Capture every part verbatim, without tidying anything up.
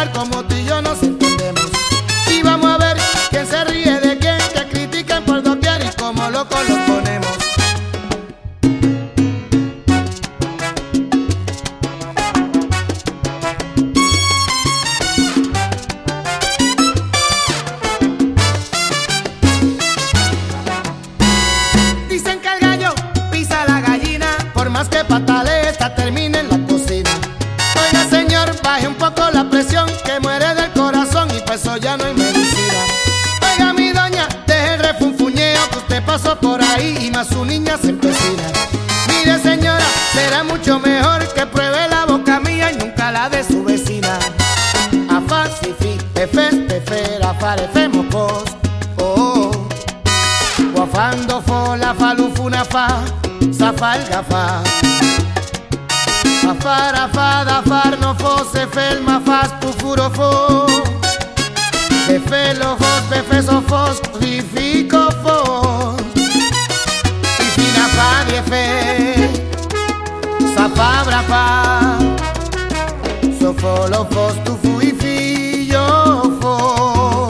ver cómo tú y yo nos entendemos. Y vamos a ver quién se ríe de quién, que critican por doquier y como locos los ponemos. Dicen que el gallo pisa a la gallina, por más que patale esta termine en la cocina. Oiga señor, baje un poco la presión, que muere del corazón y pues eso ya no hay medicina. Oiga mi doña, deje el refunfuñeo, que usted pasó por ahí y más su niña se empecina. Mire señora, será mucho mejor que pruebe la boca mía y nunca la de su vecina. Afá, si, fi, efes, pefer, afare, femos, pos, oh, oh. Guafando fo, la falufuna fa, zafal gafa. Afar, afad, afar, no fo, se fel, mafas, pufuro fo. Befelo fos, befeso fos, rifico fos. Y fina fa, diefe, zafabra fa. Sofolo fos, tu fu y fi, yo fo.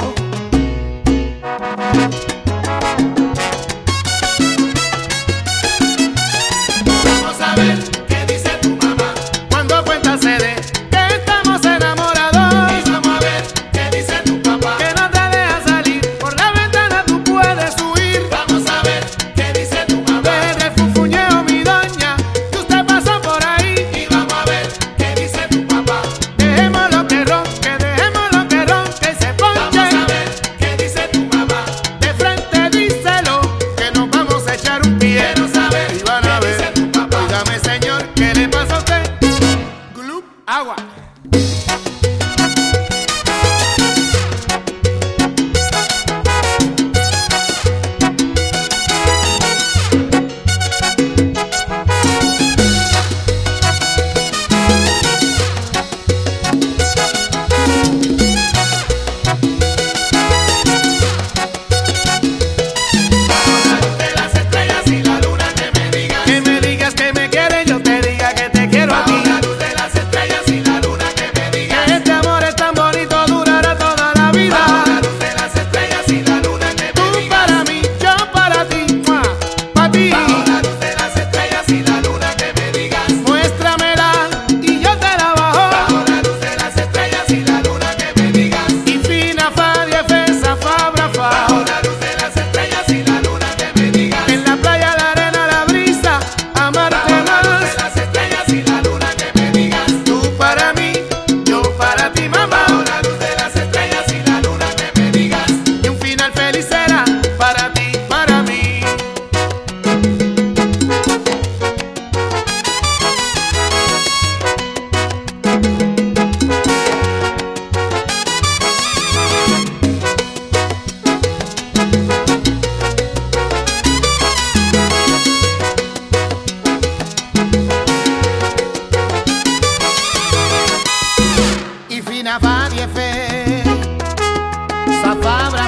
Vamos a ver qué dice tu mamá. Cuando cuenta se de que estamos enamorados. Y vamos a ver qué dice tu papá. Que no te deja salir, por la ventana tú puedes huir. Vamos a ver qué dice tu mamá. De refunfuñeo mi doña, que usted pasó por ahí. Y vamos a ver qué dice tu papá. Dejemos lo que ronque, dejemos lo que ronque y se Vamos ponche. a ver qué dice tu mamá. De frente díselo, que nos vamos a echar un pie. Quiero saber Y van a qué ver, dice tu papá. óigame señor, ¿qué le pasa a usted? Glup, agua. De las estrellas y la luna que me digas. Que me digas que me quieres, yo te diga que te quiero a ti. Bajo la luz de las estrellas y la luna que me digas. Que este amor es tan bonito, durará toda la vida. Bajo la luz de las estrellas y la luna que Tú me digas. para mí, yo para ti, ¡mua! Pa' ti. Bajo la luz de las estrellas y la luna que me digas. Muéstramela y yo te la bajo. Bajo la luz de las estrellas y la luna que me digas. Y fina fa, diefesa, fabra, fa. Bajo la luz de las estrellas y la luna que me digas. En la playa, la arena, la brisa, amarte Bajo la luz de más. las estrellas y la luna que me digas. Tú para mí, yo para ti, mamá. Bajo la luz de las estrellas y la luna que me digas. Y un final feliz será para ti, para mí. Y fina fa, diefe, zafabra,